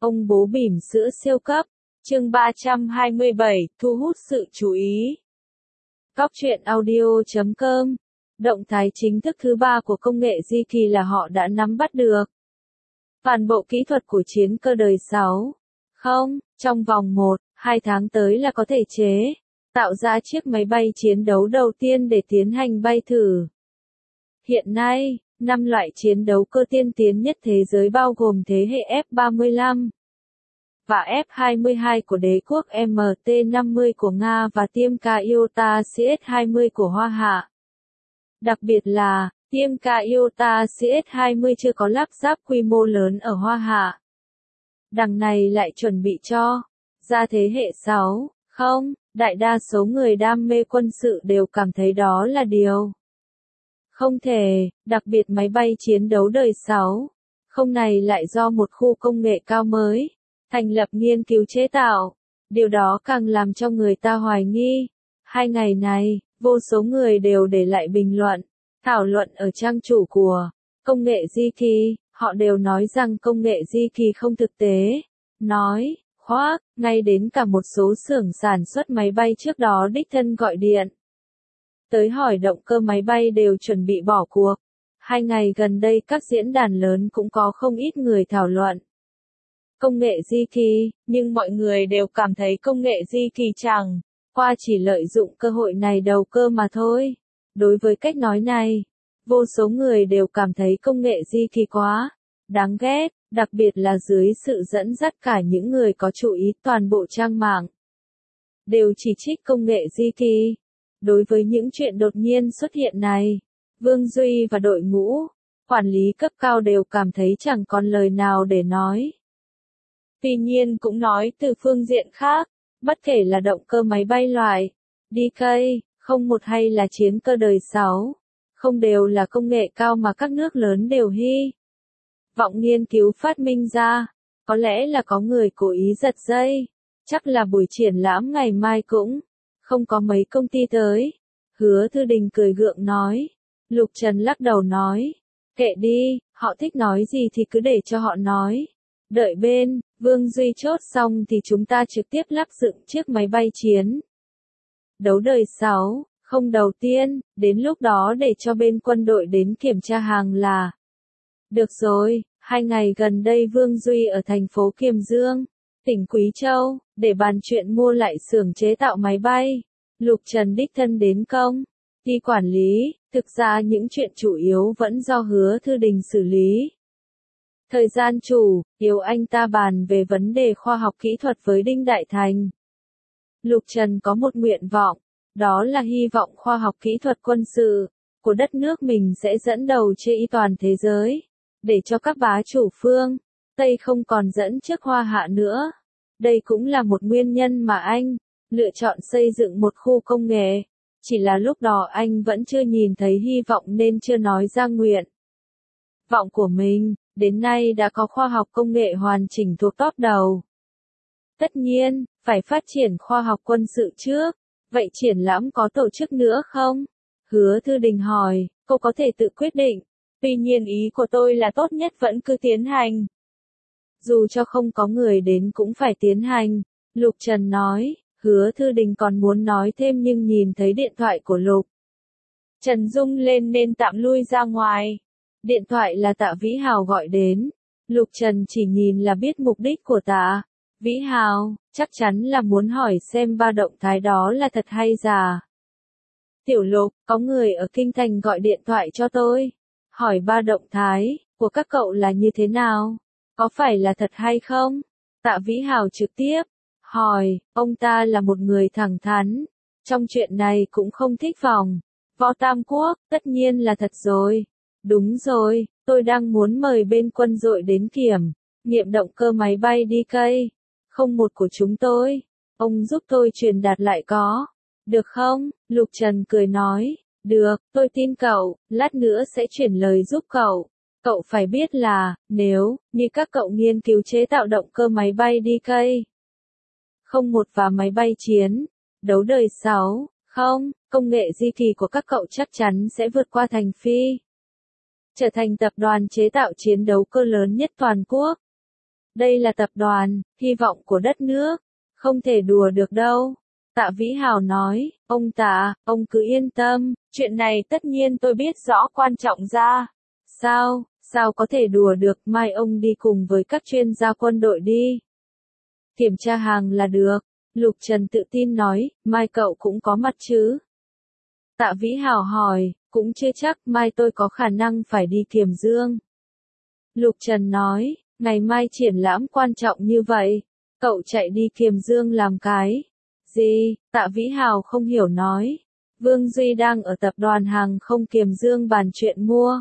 Ông bố bỉm sữa siêu cấp. Chương 327, thu hút sự chú ý. Góc truyện audio.com. Động thái chính thức thứ 3 của công nghệ di kỳ là họ đã nắm bắt được toàn bộ kỹ thuật của chiến cơ đời 6. Không, trong vòng 1-2 tháng tới là có thể tạo ra chiếc máy bay chiến đấu đầu tiên để tiến hành bay thử. Hiện nay, 5 loại chiến đấu cơ tiên tiến nhất thế giới bao gồm thế hệ F-35 và F-22 của đế quốc, MT-50 của Nga và Tiemka Iota CS-20 của Hoa Hạ. Đặc biệt là, Tiemka Iota CS-20 chưa có lắp ráp quy mô lớn ở Hoa Hạ. Đằng này lại chuẩn bị cho ra thế hệ 6. Không, đại đa số người đam mê quân sự đều cảm thấy đó là điều không thể, đặc biệt máy bay chiến đấu đời 6. Không này lại do một khu công nghệ cao mới thành lập nghiên cứu chế tạo. Điều đó càng làm cho người ta hoài nghi. 2 ngày này, vô số người đều để lại bình luận, thảo luận ở trang chủ của công nghệ di kỳ. Họ đều nói rằng công nghệ di kỳ không thực tế. Nói khoác, ngay đến cả một số xưởng sản xuất máy bay trước đó đích thân gọi điện tới hỏi động cơ máy bay đều chuẩn bị bỏ cuộc. 2 ngày gần đây các diễn đàn lớn cũng có không ít người thảo luận công nghệ di kỳ, nhưng mọi người đều cảm thấy công nghệ di kỳ chẳng qua chỉ lợi dụng cơ hội này đầu cơ mà thôi. Đối với cách nói này, vô số người đều cảm thấy công nghệ di kỳ quá đáng ghét, đặc biệt là dưới sự dẫn dắt cả những người có chú ý. Toàn bộ trang mạng đều chỉ trích công nghệ di kỳ. Đối với những chuyện đột nhiên xuất hiện này, Vương Duy và đội ngũ quản lý cấp cao đều cảm thấy chẳng còn lời nào để nói. Tuy nhiên cũng nói từ phương diện khác, bất kể là động cơ máy bay loại DK-01 hay là chiến cơ đời 6, không đều là công nghệ cao mà các nước lớn đều hy vọng nghiên cứu phát minh ra. Có lẽ là có người cố ý giật dây, chắc là buổi triển lãm ngày mai cũng không có mấy công ty tới. Hứa Thư Đình cười gượng nói. Lục Trần lắc đầu nói, kệ đi, họ thích nói gì thì cứ để cho họ nói. Đợi bên Vương Duy chốt xong thì chúng ta trực tiếp lắp dựng chiếc máy bay chiến đấu đời 6, không đầu tiên, đến lúc đó để cho bên quân đội đến kiểm tra hàng là được rồi. 2 ngày gần đây Vương Duy ở thành phố Kiềm Dương, tỉnh Quý Châu, để bàn chuyện mua lại xưởng chế tạo máy bay. Lục Trần đích thân đến công ty quản lý, thực ra những chuyện chủ yếu vẫn do Hứa Thư Đình xử lý. Thời gian chủ yếu anh ta bàn về vấn đề khoa học kỹ thuật với Đinh Đại Thành. Lục Trần có một nguyện vọng, đó là hy vọng khoa học kỹ thuật quân sự của đất nước mình sẽ dẫn đầu trên toàn thế giới, để cho các bá chủ phương Tây không còn dẫn trước Hoa Hạ nữa. Đây cũng là một nguyên nhân mà anh lựa chọn xây dựng một khu công nghệ. Chỉ là lúc đó anh vẫn chưa nhìn thấy hy vọng nên chưa nói ra nguyện vọng của mình. Đến nay đã có khoa học công nghệ hoàn chỉnh thuộc top đầu. Tất nhiên, phải phát triển khoa học quân sự trước. Vậy triển lãm có tổ chức nữa không? Hứa Thư Đình hỏi, cô có thể tự quyết định. Tuy nhiên ý của tôi là tốt nhất vẫn cứ tiến hành. Dù cho không có người đến cũng phải tiến hành. Lục Trần nói. Hứa Thư Đình còn muốn nói thêm nhưng nhìn thấy điện thoại của Lục Trần rung lên nên tạm lui ra ngoài. Điện thoại là Tạ Vĩ Hào gọi đến. Lục Trần chỉ nhìn là biết mục đích của Tạ Vĩ Hào, chắc chắn là muốn hỏi xem ba động thái đó là thật hay giả. Tiểu Lục, có người ở Kinh Thành gọi điện thoại cho tôi, hỏi ba động thái của các cậu là như thế nào, có phải là thật hay không? Tạ Vĩ Hào trực tiếp hỏi. Ông ta là một người thẳng thắn, trong chuyện này cũng không thích vòng vo tam quốc. Tất nhiên là thật rồi. Đúng rồi, tôi đang muốn mời bên quân đội đến kiểm nghiệm động cơ máy bay DK-01 của chúng tôi. Ông giúp tôi truyền đạt lại có được không? Lục Trần cười nói. Được, tôi tin cậu, lát nữa sẽ chuyển lời giúp cậu. Cậu phải biết là, nếu như các cậu nghiên cứu chế tạo động cơ máy bay DK-01 và máy bay chiến đấu đời 6, công nghệ di kỳ của các cậu chắc chắn sẽ vượt qua Thành Phi, trở thành tập đoàn chế tạo chiến đấu cơ lớn nhất toàn quốc. Đây là tập đoàn, hy vọng của đất nước, không thể đùa được đâu. Tạ Vĩ Hào nói, ông Tạ, ông cứ yên tâm, chuyện này tất nhiên tôi biết rõ quan trọng ra. Sao có thể đùa được, mai ông đi cùng với các chuyên gia quân đội đi. Kiểm tra hàng là được, Lục Trần tự tin nói, mai cậu cũng có mặt chứ. Tạ Vĩ Hào hỏi, cũng chưa chắc, mai tôi có khả năng phải đi Kiềm Dương. Lục Trần nói, ngày mai triển lãm quan trọng như vậy, cậu chạy đi Kiềm Dương làm cái gì? Tạ Vĩ Hào không hiểu nói, Vương Duy đang ở tập đoàn hàng không Kiềm Dương bàn chuyện mua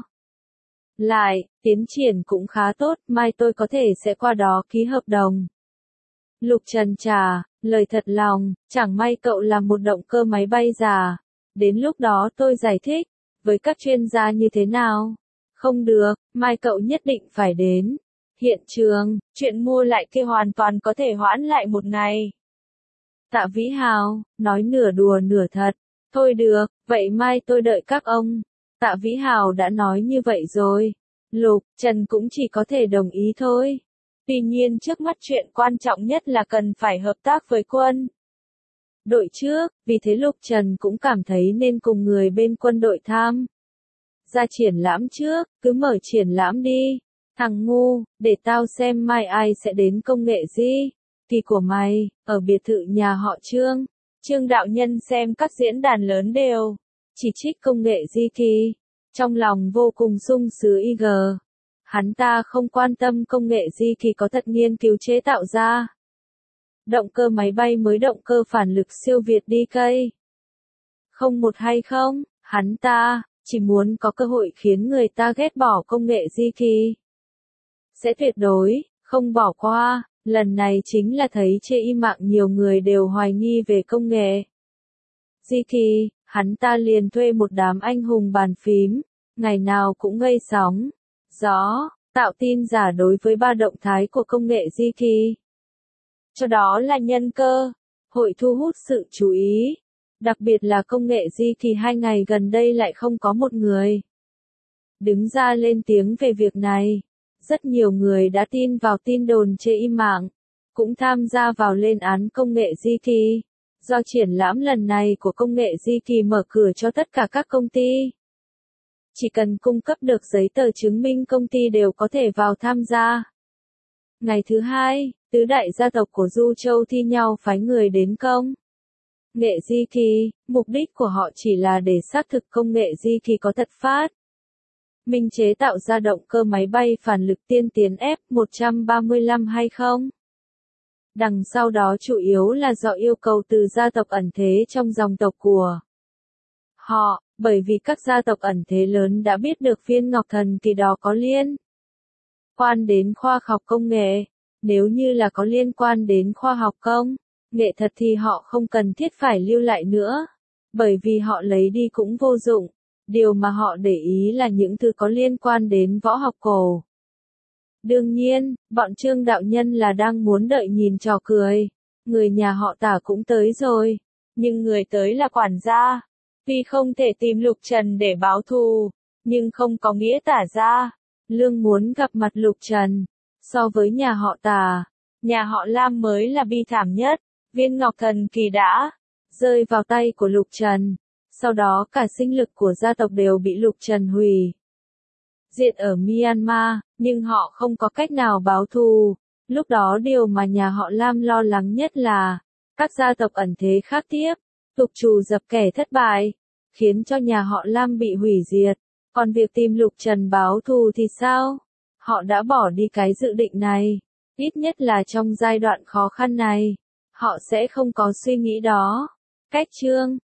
lại, tiến triển cũng khá tốt, mai tôi có thể sẽ qua đó ký hợp đồng. Lục Trần trả lời thật lòng, chẳng may cậu làm một động cơ máy bay giả, đến lúc đó tôi giải thích với các chuyên gia như thế nào. Không được, mai cậu nhất định phải đến hiện trường, chuyện mua lại kia hoàn toàn có thể hoãn lại một ngày. Tạ Vĩ Hào nói nửa đùa nửa thật, thôi được, vậy mai tôi đợi các ông. Tạ Vĩ Hào đã nói như vậy rồi, Lục Trần cũng chỉ có thể đồng ý thôi. Tuy nhiên trước mắt chuyện quan trọng nhất là cần phải hợp tác với quân đội trước, vì thế Lục Trần cũng cảm thấy nên cùng người bên quân đội tham ra triển lãm trước, cứ mở triển lãm đi. Thằng ngu, để tao xem mai ai sẽ đến công nghệ gì. Kỳ của mày, ở biệt thự nhà họ Trương. Trương đạo nhân xem các diễn đàn lớn đều chỉ trích công nghệ di kỳ. Trong lòng vô cùng sung sướng IG. Hắn ta không quan tâm công nghệ di kỳ có thật nghiên cứu chế tạo ra. Động cơ máy bay mới động cơ phản lực siêu việt đi cây. Không một hay không, hắn ta chỉ muốn có cơ hội khiến người ta ghét bỏ công nghệ di kỳ. Sẽ tuyệt đối không bỏ qua, lần này chính là thấy trên im mạng nhiều người đều hoài nghi về công nghệ di kỳ, hắn ta liền thuê một đám anh hùng bàn phím, ngày nào cũng gây sóng gió, tạo tin giả đối với ba động thái của công nghệ di kỳ. Cho đó là nhân cơ hội thu hút sự chú ý, đặc biệt là công nghệ di kỳ 2 ngày gần đây lại không có một người đứng ra lên tiếng về việc này. Rất nhiều người đã tin vào tin đồn trên im mạng, cũng tham gia vào lên án công nghệ di kỳ. Do triển lãm lần này của công nghệ di kỳ mở cửa cho tất cả các công ty. Chỉ cần cung cấp được giấy tờ chứng minh công ty đều có thể vào tham gia. Ngày thứ hai, tứ đại gia tộc của Du Châu thi nhau phái người đến công nghệ di kỳ, mục đích của họ chỉ là để xác thực công nghệ di kỳ có thật phát minh chế tạo ra động cơ máy bay phản lực tiên tiến F-135 hay không. Đằng sau đó chủ yếu là do yêu cầu từ gia tộc ẩn thế trong dòng tộc của họ, bởi vì các gia tộc ẩn thế lớn đã biết được viên ngọc thần kỳ đó có liên quan đến khoa học công nghệ. Nếu như là có liên quan đến khoa học công nghệ thật thì họ không cần thiết phải lưu lại nữa, bởi vì họ lấy đi cũng vô dụng. Điều mà họ để ý là những thứ có liên quan đến võ học cổ. Đương nhiên, bọn Trương đạo nhân là đang muốn đợi nhìn trò cười. Người nhà họ Tả cũng tới rồi, nhưng người tới là quản gia. Tuy không thể tìm Lục Trần để báo thù, nhưng không có nghĩa Tả gia Lương muốn gặp mặt Lục Trần. So với nhà họ Tả, nhà họ Lam mới là bi thảm nhất. Viên ngọc thần kỳ đã rơi vào tay của Lục Trần. Sau đó cả sinh lực của gia tộc đều bị Lục Trần hủy diệt ở Myanmar, nhưng họ không có cách nào báo thù. Lúc đó điều mà nhà họ Lam lo lắng nhất là các gia tộc ẩn thế khác tiếp tục trù dập kẻ thất bại, khiến cho nhà họ Lam bị hủy diệt. Còn việc tìm Lục Trần báo thù thì sao? Họ đã bỏ đi cái dự định này. Ít nhất là trong giai đoạn khó khăn này, họ sẽ không có suy nghĩ đó. Cách Trương